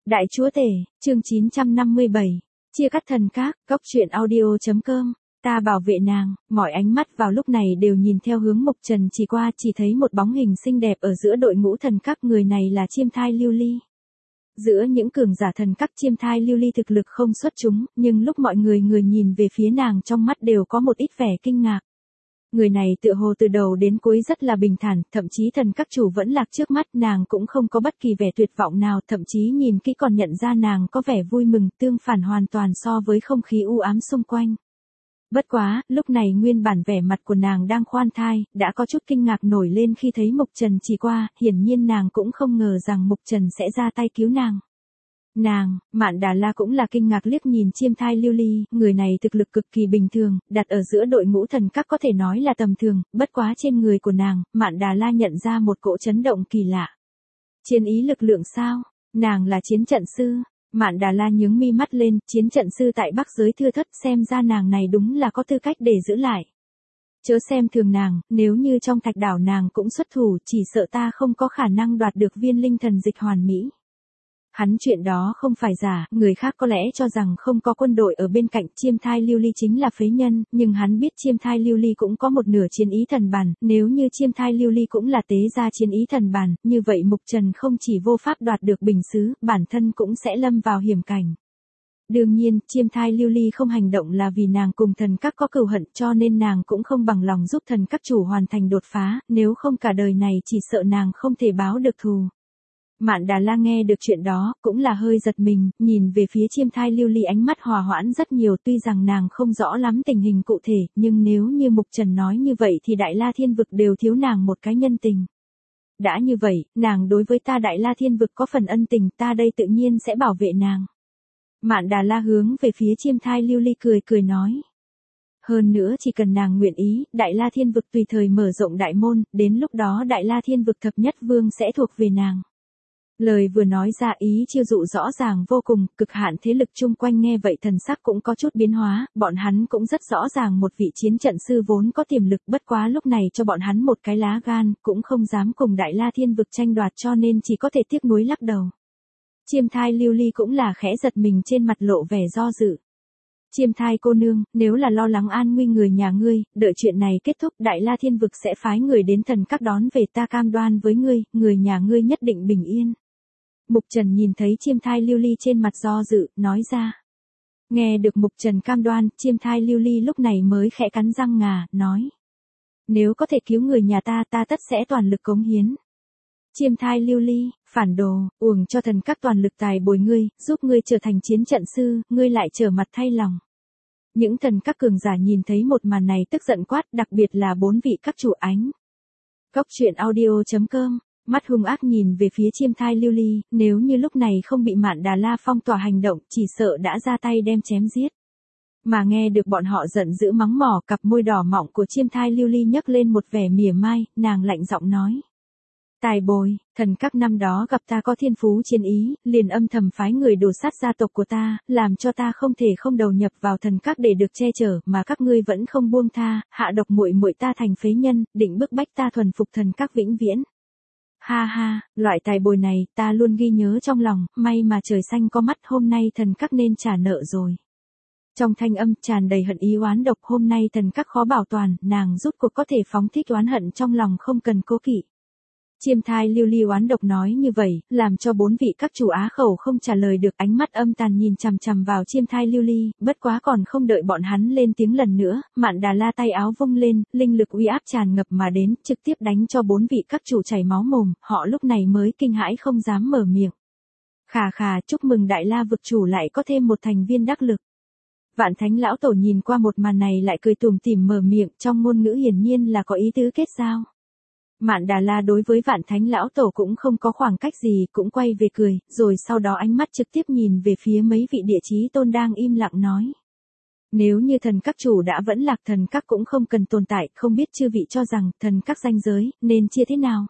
Đại chúa tể, chương 957, chia cắt thần các, góc truyện audio.com, ta bảo vệ nàng, mọi ánh mắt vào lúc này đều nhìn theo hướng Mục Trần chỉ qua chỉ thấy một bóng hình xinh đẹp ở giữa đội ngũ thần các, người này là Chiêm Thai Lưu Ly. Giữa những cường giả thần các, Chiêm Thai Lưu Ly thực lực không xuất chúng, nhưng lúc mọi người nhìn về phía nàng trong mắt đều có một ít vẻ kinh ngạc. Người này tựa hồ từ đầu đến cuối rất là bình thản, thậm chí thần các chủ vẫn lạc trước mắt, nàng cũng không có bất kỳ vẻ tuyệt vọng nào, thậm chí nhìn kỹ còn nhận ra nàng có vẻ vui mừng, tương phản hoàn toàn so với không khí u ám xung quanh. Bất quá, lúc này nguyên bản vẻ mặt của nàng đang khoan thai, đã có chút kinh ngạc nổi lên khi thấy Mục Trần chỉ qua, hiển nhiên nàng cũng không ngờ rằng Mục Trần sẽ ra tay cứu nàng. Nàng, Mạn Đà La cũng là kinh ngạc liếc nhìn Chiêm Thai Lưu Ly, người này thực lực cực kỳ bình thường, đặt ở giữa đội ngũ thần các có thể nói là tầm thường, bất quá trên người của nàng, Mạn Đà La nhận ra một cỗ chấn động kỳ lạ. Chiến ý lực lượng sao? Nàng là chiến trận sư. Mạn Đà La nhướng mi mắt lên, chiến trận sư tại Bắc giới thưa thớt, xem ra nàng này đúng là có tư cách để giữ lại. Chớ xem thường nàng, nếu như trong Thạch Đảo nàng cũng xuất thủ, chỉ sợ ta không có khả năng đoạt được viên linh thần dịch hoàn mỹ. Hắn chuyện đó không phải giả, người khác có lẽ cho rằng không có quân đội ở bên cạnh, Chiêm Thai Lưu Ly chính là phế nhân, nhưng hắn biết Chiêm Thai Lưu Ly cũng có một nửa chiến ý thần bản, nếu như Chiêm Thai Lưu Ly cũng là tế ra chiến ý thần bản, như vậy Mục Trần không chỉ vô pháp đoạt được bình sứ, bản thân cũng sẽ lâm vào hiểm cảnh. Đương nhiên, Chiêm Thai Lưu Ly không hành động là vì nàng cùng thần các có cừu hận, cho nên nàng cũng không bằng lòng giúp thần các chủ hoàn thành đột phá, nếu không cả đời này chỉ sợ nàng không thể báo được thù. Mạn Đà La nghe được chuyện đó, cũng là hơi giật mình, nhìn về phía Chiêm Thai Lưu Ly ánh mắt hòa hoãn rất nhiều, tuy rằng nàng không rõ lắm tình hình cụ thể, nhưng nếu như Mục Trần nói như vậy thì Đại La Thiên Vực đều thiếu nàng một cái nhân tình. Đã như vậy, nàng đối với ta Đại La Thiên Vực có phần ân tình, ta đây tự nhiên sẽ bảo vệ nàng. Mạn Đà La hướng về phía Chiêm Thai Lưu Ly cười nói. Hơn nữa chỉ cần nàng nguyện ý, Đại La Thiên Vực tùy thời mở rộng đại môn, đến lúc đó Đại La Thiên Vực thập nhất vương sẽ thuộc về nàng. Lời vừa nói ra ý chiêu dụ rõ ràng vô cùng, cực hạn thế lực chung quanh nghe vậy thần sắc cũng có chút biến hóa, bọn hắn cũng rất rõ ràng một vị chiến trận sư vốn có tiềm lực, bất quá lúc này cho bọn hắn một cái lá gan, cũng không dám cùng Đại La Thiên Vực tranh đoạt, cho nên chỉ có thể tiếc nuối lắc đầu. Chiêm Thai Lưu Ly cũng là khẽ giật mình, trên mặt lộ vẻ do dự. Chiêm Thai cô nương, nếu là lo lắng an nguy người nhà ngươi, đợi chuyện này kết thúc Đại La Thiên Vực sẽ phái người đến thần các đón về, ta cam đoan với ngươi, người nhà ngươi nhất định bình yên. Mục Trần nhìn thấy Chiêm Thai Lưu Ly trên mặt do dự, nói ra. Nghe được Mục Trần cam đoan, Chiêm Thai Lưu Ly lúc này mới khẽ cắn răng ngà, nói. Nếu có thể cứu người nhà ta tất sẽ toàn lực cống hiến. Chiêm Thai Lưu Ly, phản đồ, uổng cho thần các toàn lực tài bồi ngươi, giúp ngươi trở thành chiến trận sư, ngươi lại trở mặt thay lòng. Những thần các cường giả nhìn thấy một màn này tức giận quát, đặc biệt là 4 vị các chủ ánh. Góc truyện audio.com, mắt hung ác nhìn về phía Chiêm Thai Lưu Ly, nếu như lúc này không bị Mạn Đà La phong tỏa hành động, chỉ sợ đã ra tay đem chém giết. Mà nghe được bọn họ giận dữ mắng mỏ, cặp môi đỏ mọng của Chiêm Thai Lưu Ly nhấc lên một vẻ mỉa mai, nàng lạnh giọng nói. Tài bồi, thần các năm đó gặp ta có thiên phú chiến ý, liền âm thầm phái người đổ sát gia tộc của ta, làm cho ta không thể không đầu nhập vào thần các để được che chở, mà các ngươi vẫn không buông tha, hạ độc muội muội ta thành phế nhân, định bức bách ta thuần phục thần các vĩnh viễn. Ha ha, loại tài bồi này ta luôn ghi nhớ trong lòng, may mà trời xanh có mắt, hôm nay thần các nên trả nợ rồi. Trong thanh âm tràn đầy hận ý oán độc, hôm nay thần các khó bảo toàn, nàng rút cuộc có thể phóng thích oán hận trong lòng không cần cố kỵ. Chiêm Thai Lưu Ly oán độc nói như vậy, làm cho 4 vị các chủ á khẩu không trả lời được, ánh mắt âm tàn nhìn chằm chằm vào Chiêm Thai Lưu Ly, bất quá còn không đợi bọn hắn lên tiếng lần nữa, Mạn Đà La tay áo vung lên, linh lực uy áp tràn ngập mà đến, trực tiếp đánh cho 4 vị các chủ chảy máu mồm, họ lúc này mới kinh hãi không dám mở miệng. Khà, chúc mừng Đại La vực chủ lại có thêm một thành viên đắc lực. Vạn Thánh lão tổ nhìn qua một màn này lại cười tủm tỉm mở miệng, trong ngôn ngữ hiển nhiên là có ý tứ kết giao. Mạn Đà La đối với Vạn Thánh lão tổ cũng không có khoảng cách gì, cũng quay về cười, rồi sau đó ánh mắt trực tiếp nhìn về phía mấy vị địa chí tôn đang im lặng nói. Nếu như thần các chủ đã vẫn lạc, thần các cũng không cần tồn tại, không biết chư vị cho rằng thần các ranh giới nên chia thế nào.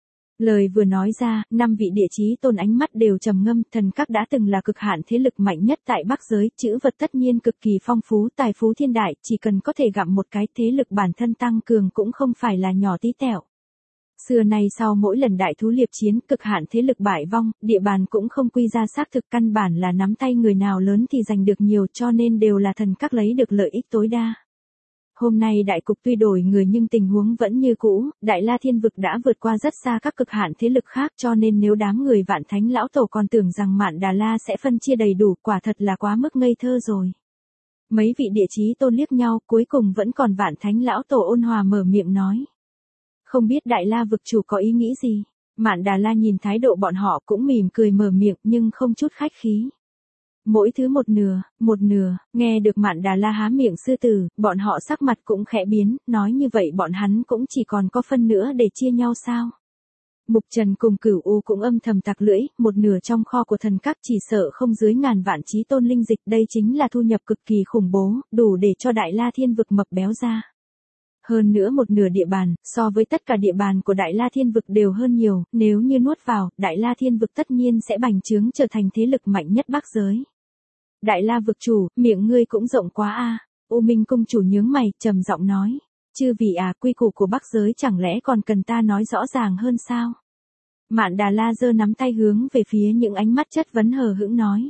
Lời vừa nói ra, 5 vị địa chí tôn ánh mắt đều trầm ngâm, thần các đã từng là cực hạn thế lực mạnh nhất tại Bắc giới, chữ vật tất nhiên cực kỳ phong phú, tài phú thiên đại, chỉ cần có thể gặm một cái thế lực bản thân tăng cường cũng không phải là nhỏ tí tẹo. Xưa nay sau mỗi lần đại thú liệp chiến, cực hạn thế lực bại vong, địa bàn cũng không quy ra xác thực, căn bản là nắm tay người nào lớn thì giành được nhiều, cho nên đều là thần các lấy được lợi ích tối đa. Hôm nay đại cục tuy đổi người nhưng tình huống vẫn như cũ, Đại La Thiên Vực đã vượt qua rất xa các cực hạn thế lực khác, cho nên nếu đám người Vạn Thánh lão tổ còn tưởng rằng Mạn Đà La sẽ phân chia đầy đủ, quả thật là quá mức ngây thơ rồi. Mấy vị địa chí tôn liếc nhau, cuối cùng vẫn còn Vạn Thánh lão tổ ôn hòa mở miệng nói. Không biết Đại La vực chủ có ý nghĩ gì? Mạn Đà La nhìn thái độ bọn họ cũng mỉm cười mở miệng nhưng không chút khách khí. Mỗi thứ một nửa, nghe được Mạn Đà La há miệng sư tử, bọn họ sắc mặt cũng khẽ biến, nói như vậy bọn hắn cũng chỉ còn có phân nữa để chia nhau sao? Mục Trần cùng Cửu U cũng âm thầm tặc lưỡi, một nửa trong kho của thần các chỉ sợ không dưới ngàn vạn chí tôn linh dịch, đây chính là thu nhập cực kỳ khủng bố, đủ để cho Đại La Thiên Vực mập béo ra. Hơn nữa một nửa địa bàn, so với tất cả địa bàn của Đại La Thiên Vực đều hơn nhiều, nếu như nuốt vào, Đại La Thiên Vực tất nhiên sẽ bành trướng trở thành thế lực mạnh nhất Bắc giới. Đại La vực chủ, miệng ngươi cũng rộng quá a. U Minh cung chủ nhướng mày, trầm giọng nói. Chư vị quy củ của Bắc giới chẳng lẽ còn cần ta nói rõ ràng hơn sao? Mạn Đà La giơ nắm tay hướng về phía những ánh mắt chất vấn hờ hững nói.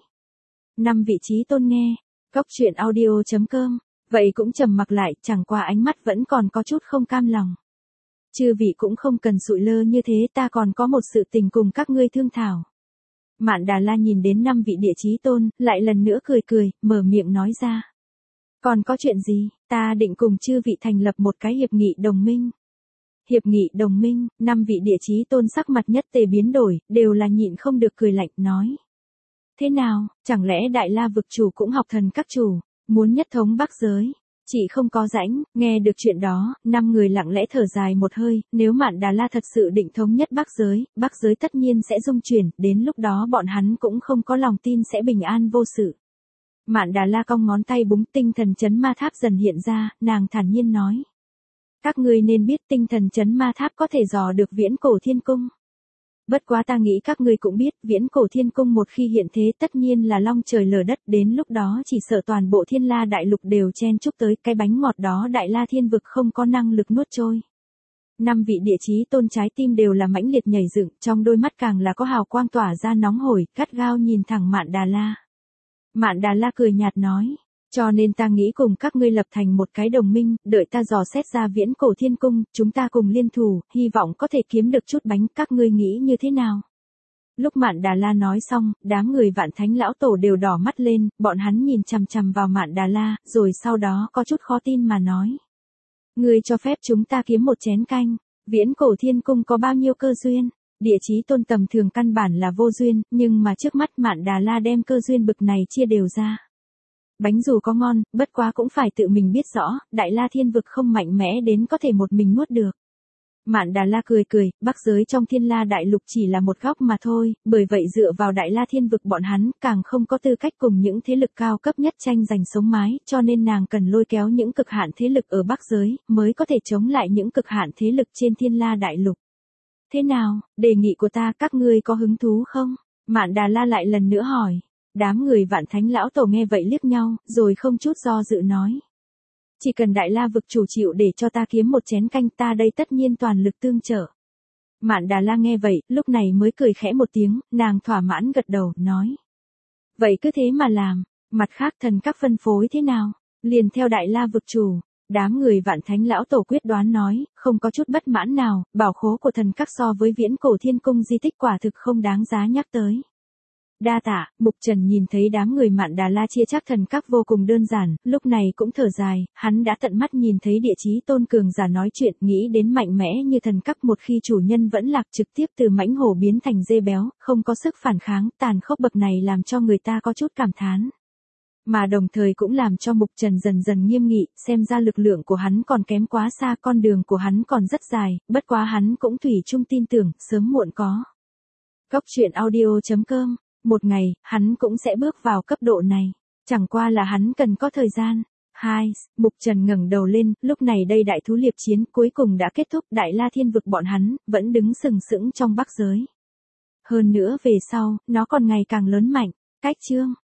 5 vị trí tôn nghe. Góc truyện audio.com. Vậy cũng trầm mặc lại, chẳng qua ánh mắt vẫn còn có chút không cam lòng. Chư vị cũng không cần sụi lơ như thế, ta còn có một sự tình cùng các ngươi thương thảo. Mạn Đà La nhìn đến 5 vị địa chí tôn, lại lần nữa cười, mở miệng nói ra. Còn có chuyện gì, ta định cùng chư vị thành lập một cái hiệp nghị đồng minh. Hiệp nghị đồng minh, 5 vị địa chí tôn sắc mặt nhất tề biến đổi, đều là nhịn không được cười lạnh, nói. Thế nào, chẳng lẽ Đại La vực chủ cũng học thần các chủ, muốn nhất thống Bắc giới? Chỉ không có rãnh, nghe được chuyện đó, 5 người lặng lẽ thở dài một hơi, nếu Mạn Đà La thật sự định thống nhất Bắc giới tất nhiên sẽ dung chuyển, đến lúc đó bọn hắn cũng không có lòng tin sẽ bình an vô sự. Mạn Đà La cong ngón tay búng, tinh thần chấn ma tháp dần hiện ra, nàng thản nhiên nói. Các ngươi nên biết tinh thần chấn ma tháp có thể dò được viễn cổ thiên cung. Bất quá ta nghĩ các ngươi cũng biết, viễn cổ thiên cung một khi hiện thế tất nhiên là long trời lở đất, đến lúc đó chỉ sợ toàn bộ Thiên La đại lục đều chen chúc tới, cái bánh ngọt đó Đại La Thiên Vực không có năng lực nuốt trôi. 5 vị địa chí tôn trái tim đều là mãnh liệt nhảy dựng, trong đôi mắt càng là có hào quang tỏa ra nóng hổi, gắt gao nhìn thẳng Mạn Đà La. Mạn Đà La cười nhạt nói. Cho nên ta nghĩ cùng các ngươi lập thành một cái đồng minh, đợi ta dò xét ra viễn cổ thiên cung, chúng ta cùng liên thủ, hy vọng có thể kiếm được chút bánh, các ngươi nghĩ như thế nào? Lúc Mạn Đà La nói xong, đám người Vạn Thánh lão tổ đều đỏ mắt lên, bọn hắn nhìn chằm chằm vào Mạn Đà La, rồi sau đó có chút khó tin mà nói. Ngươi cho phép chúng ta kiếm một chén canh, viễn cổ thiên cung có bao nhiêu cơ duyên? Địa chí tôn tầm thường căn bản là vô duyên, nhưng mà trước mắt Mạn Đà La đem cơ duyên bực này chia đều ra. Bánh dù có ngon, bất quá cũng phải tự mình biết rõ, Đại La Thiên Vực không mạnh mẽ đến có thể một mình nuốt được. Mạn Đà La cười, Bắc giới trong Thiên La đại lục chỉ là một góc mà thôi, bởi vậy dựa vào Đại La Thiên Vực bọn hắn càng không có tư cách cùng những thế lực cao cấp nhất tranh giành sống mái, cho nên nàng cần lôi kéo những cực hạn thế lực ở Bắc giới, mới có thể chống lại những cực hạn thế lực trên Thiên La đại lục. Thế nào, đề nghị của ta các ngươi có hứng thú không? Mạn Đà La lại lần nữa hỏi. Đám người Vạn Thánh lão tổ nghe vậy liếc nhau, rồi không chút do dự nói. Chỉ cần Đại La vực chủ chịu để cho ta kiếm một chén canh, ta đây tất nhiên toàn lực tương trợ. Mạn Đà La nghe vậy, lúc này mới cười khẽ một tiếng, nàng thỏa mãn gật đầu, nói. Vậy cứ thế mà làm, mặt khác thần các phân phối thế nào? Liền theo Đại La vực chủ. Đám người Vạn Thánh lão tổ quyết đoán nói, không có chút bất mãn nào, bảo khố của thần các so với viễn cổ thiên cung di tích quả thực không đáng giá nhắc tới. Đa tạ, Mục Trần nhìn thấy đám người Mạn Đà La chia chắc thần các vô cùng đơn giản, lúc này cũng thở dài, hắn đã tận mắt nhìn thấy địa chí tôn cường giả nói chuyện, nghĩ đến mạnh mẽ như thần các một khi chủ nhân vẫn lạc trực tiếp từ mãnh hổ biến thành dê béo, không có sức phản kháng, tàn khốc bậc này làm cho người ta có chút cảm thán. Mà đồng thời cũng làm cho Mục Trần dần dần nghiêm nghị, xem ra lực lượng của hắn còn kém quá xa, con đường của hắn còn rất dài, bất quá hắn cũng thủy chung tin tưởng, sớm muộn có. Góc truyện audio.com. Một ngày, hắn cũng sẽ bước vào cấp độ này. Chẳng qua là hắn cần có thời gian. 2. Mục Trần ngẩng đầu lên, lúc này đây đại thú liệp chiến cuối cùng đã kết thúc, Đại La Thiên Vực bọn hắn, vẫn đứng sừng sững trong Bắc giới. Hơn nữa về sau, nó còn ngày càng lớn mạnh. Cách chương.